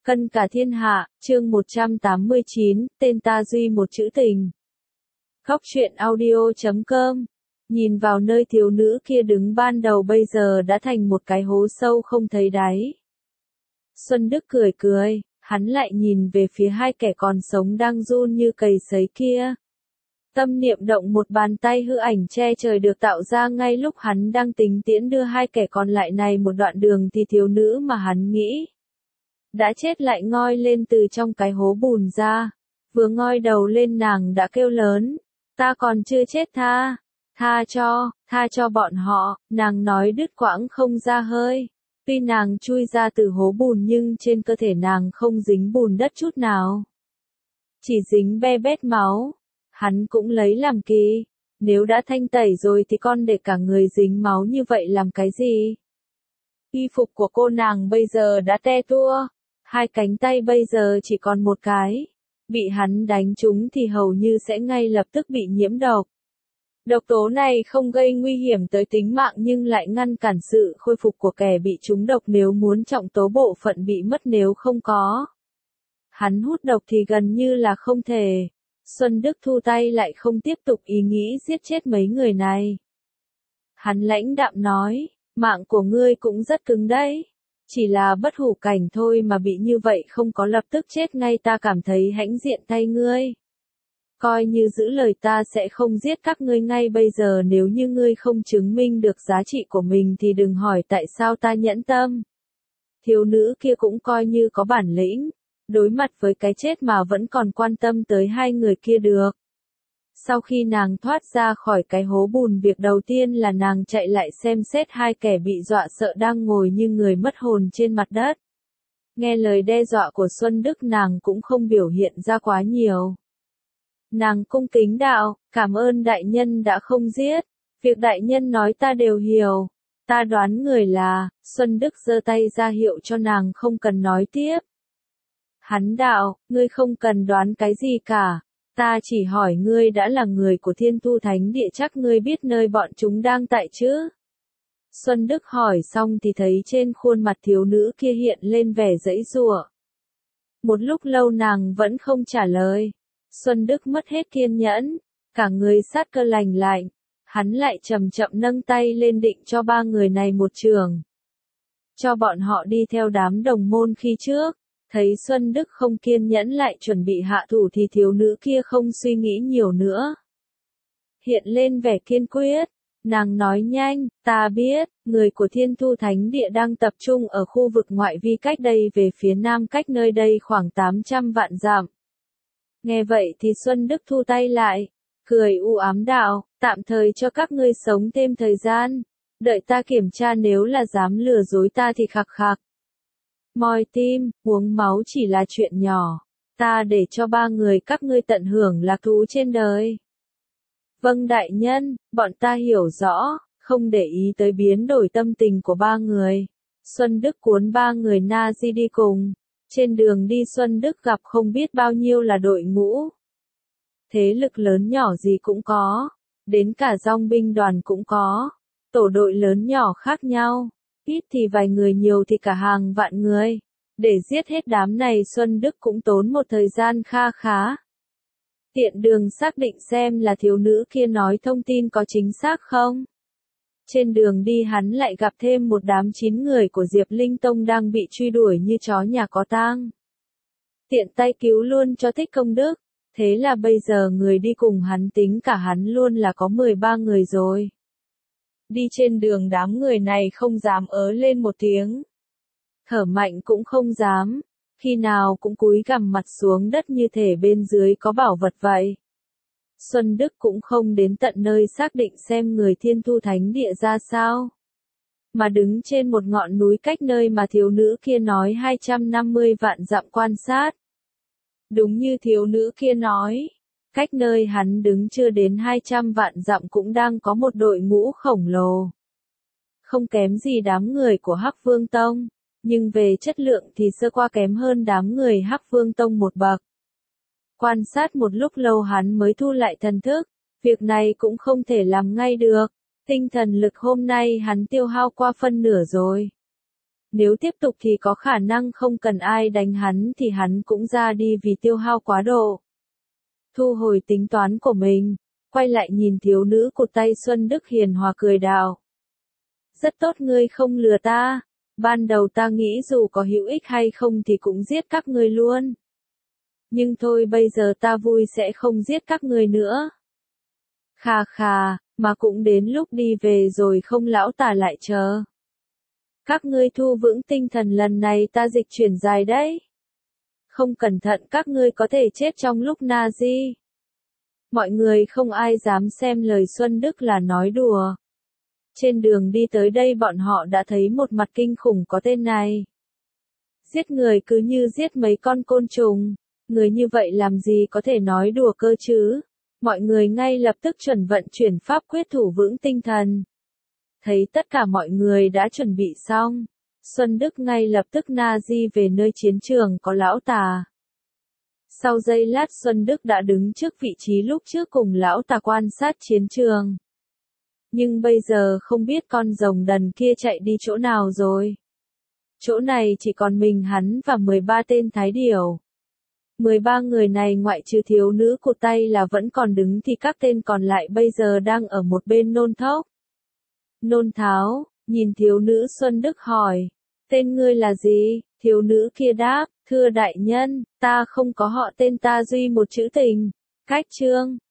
Cân cả thiên hạ, chương 189, tên ta duy một chữ tình. Góc truyện audio.com. Nhìn vào nơi thiếu nữ kia đứng ban đầu bây giờ đã thành một cái hố sâu không thấy đáy. Xuân Đức cười cười, hắn lại nhìn về phía hai kẻ còn sống đang run như cầy sấy kia. Tâm niệm động, một bàn tay hư ảnh che trời được tạo ra ngay lúc hắn đang tính tiễn đưa hai kẻ còn lại này một đoạn đường thì thiếu nữ mà hắn nghĩ đã chết lại ngoi lên từ trong cái hố bùn ra. Vừa ngoi đầu lên nàng đã kêu lớn, ta còn chưa chết, tha cho bọn họ. Nàng nói đứt quãng không ra hơi. Tuy nàng chui ra từ hố bùn nhưng trên cơ thể nàng không dính bùn đất chút nào. Chỉ dính be bét máu. Hắn cũng lấy làm kỳ. Nếu đã thanh tẩy rồi thì con để cả người dính máu như vậy làm cái gì? Y phục của cô nàng bây giờ đã te tua. Hai cánh tay bây giờ chỉ còn một cái. Bị hắn đánh trúng thì hầu như sẽ ngay lập tức bị nhiễm độc. Độc tố này không gây nguy hiểm tới tính mạng nhưng lại ngăn cản sự khôi phục của kẻ bị trúng độc, nếu muốn trọng tố bộ phận bị mất nếu không có hắn hút độc thì gần như là không thể. Xuân Đức thu tay lại, không tiếp tục ý nghĩ giết chết mấy người này. Hắn lãnh đạm nói, mạng của ngươi cũng rất cứng đấy. Chỉ là bất hủ cảnh thôi mà bị như vậy không có lập tức chết ngay, ta cảm thấy hãnh diện thay ngươi. Coi như giữ lời, ta sẽ không giết các ngươi ngay bây giờ. Nếu như ngươi không chứng minh được giá trị của mình thì đừng hỏi tại sao ta nhẫn tâm. Thiếu nữ kia cũng coi như có bản lĩnh. Đối mặt với cái chết mà vẫn còn quan tâm tới hai người kia được. Sau khi nàng thoát ra khỏi cái hố bùn, việc đầu tiên là nàng chạy lại xem xét hai kẻ bị dọa sợ đang ngồi như người mất hồn trên mặt đất. Nghe lời đe dọa của Xuân Đức, nàng cũng không biểu hiện ra quá nhiều. Nàng cung kính đạo, cảm ơn đại nhân đã không giết. Việc đại nhân nói ta đều hiểu. Ta đoán người là. Xuân Đức giơ tay ra hiệu cho nàng không cần nói tiếp. Hắn đạo, ngươi không cần đoán cái gì cả. Ta chỉ hỏi ngươi đã là người của Thiên Thu Thánh Địa chắc ngươi biết nơi bọn chúng đang tại chứ? Xuân Đức hỏi xong thì thấy trên khuôn mặt thiếu nữ kia hiện lên vẻ giãy giụa. Một lúc lâu nàng vẫn không trả lời. Xuân Đức mất hết kiên nhẫn, cả người sát cơ lành lạnh. Hắn lại chậm chậm nâng tay lên định cho ba người này một chưởng. Cho bọn họ đi theo đám đồng môn khi trước. Thấy Xuân Đức không kiên nhẫn lại chuẩn bị hạ thủ thì thiếu nữ kia không suy nghĩ nhiều nữa. Hiện lên vẻ kiên quyết, nàng nói nhanh, ta biết, người của Thiên Thu Thánh Địa đang tập trung ở khu vực ngoại vi cách đây về phía nam, cách nơi đây khoảng 800 vạn dặm. Nghe vậy thì Xuân Đức thu tay lại, cười u ám đạo, tạm thời cho các ngươi sống thêm thời gian, đợi ta kiểm tra, nếu là dám lừa dối ta thì khạc khạc. Moi tim, uống máu chỉ là chuyện nhỏ. Ta để cho ba người các ngươi tận hưởng lạc thú trên đời. Vâng đại nhân, bọn ta hiểu rõ, không để ý tới biến đổi tâm tình của ba người. Xuân Đức cuốn ba người Na Di đi cùng. Trên đường đi Xuân Đức gặp không biết bao nhiêu là đội ngũ. Thế lực lớn nhỏ gì cũng có. Đến cả dòng binh đoàn cũng có. Tổ đội lớn nhỏ khác nhau. Ít thì vài người, nhiều thì cả hàng vạn người. Để giết hết đám này Xuân Đức cũng tốn một thời gian kha khá. Tiện đường xác định xem là thiếu nữ kia nói thông tin có chính xác không. Trên đường đi hắn lại gặp thêm một đám 9 người của Diệp Linh Tông đang bị truy đuổi như chó nhà có tang. Tiện tay cứu luôn cho Thích Công Đức. Thế là bây giờ người đi cùng hắn tính cả hắn luôn là có 13 người rồi. Đi trên đường đám người này không dám ớ lên một tiếng. Thở mạnh cũng không dám. Khi nào cũng cúi gằm mặt xuống đất như thể bên dưới có bảo vật vậy. Xuân Đức cũng không đến tận nơi xác định xem người Thiên Thu Thánh Địa ra sao. Mà đứng trên một ngọn núi cách nơi mà thiếu nữ kia nói 250 vạn dặm quan sát. Đúng như thiếu nữ kia nói. Cách nơi hắn đứng chưa đến 200 vạn dặm cũng đang có một đội ngũ khổng lồ. Không kém gì đám người của Hắc Vương Tông, nhưng về chất lượng thì sơ qua kém hơn đám người Hắc Vương Tông một bậc. Quan sát một lúc lâu hắn mới thu lại thần thức, việc này cũng không thể làm ngay được, tinh thần lực hôm nay hắn tiêu hao qua phân nửa rồi. Nếu tiếp tục thì có khả năng không cần ai đánh hắn thì hắn cũng ra đi vì tiêu hao quá độ. Thu hồi tính toán của mình, quay lại nhìn thiếu nữ cụt tay Xuân Đức hiền hòa cười đào. Rất tốt, ngươi không lừa ta. Ban đầu ta nghĩ dù có hữu ích hay không thì cũng giết các ngươi luôn. Nhưng thôi, bây giờ ta vui sẽ không giết các ngươi nữa. Khà khà, mà cũng đến lúc đi về rồi không, lão tả lại chờ. Các ngươi thu vững tinh thần, lần này ta dịch chuyển dài đấy. Không cẩn thận các ngươi có thể chết trong lúc Nazi. Mọi người không ai dám xem lời Xuân Đức là nói đùa. Trên đường đi tới đây bọn họ đã thấy một mặt kinh khủng có tên này. Giết người cứ như giết mấy con côn trùng. Người như vậy làm gì có thể nói đùa cơ chứ? Mọi người ngay lập tức chuẩn vận chuyển pháp quyết thủ vững tinh thần. Thấy tất cả mọi người đã chuẩn bị xong, Xuân Đức ngay lập tức Nazi về nơi chiến trường có lão tà. Sau giây lát Xuân Đức đã đứng trước vị trí lúc trước cùng lão tà quan sát chiến trường. Nhưng bây giờ không biết con rồng đần kia chạy đi chỗ nào rồi. Chỗ này chỉ còn mình hắn và 13 tên thái điểu. 13 người này ngoại trừ thiếu nữ cụt tay là vẫn còn đứng thì các tên còn lại bây giờ đang ở một bên nôn thốc. Nôn tháo, nhìn thiếu nữ Xuân Đức hỏi, tên ngươi là gì? Thiếu nữ kia đáp, thưa đại nhân, ta không có họ tên, ta duy một chữ tình. Cách chương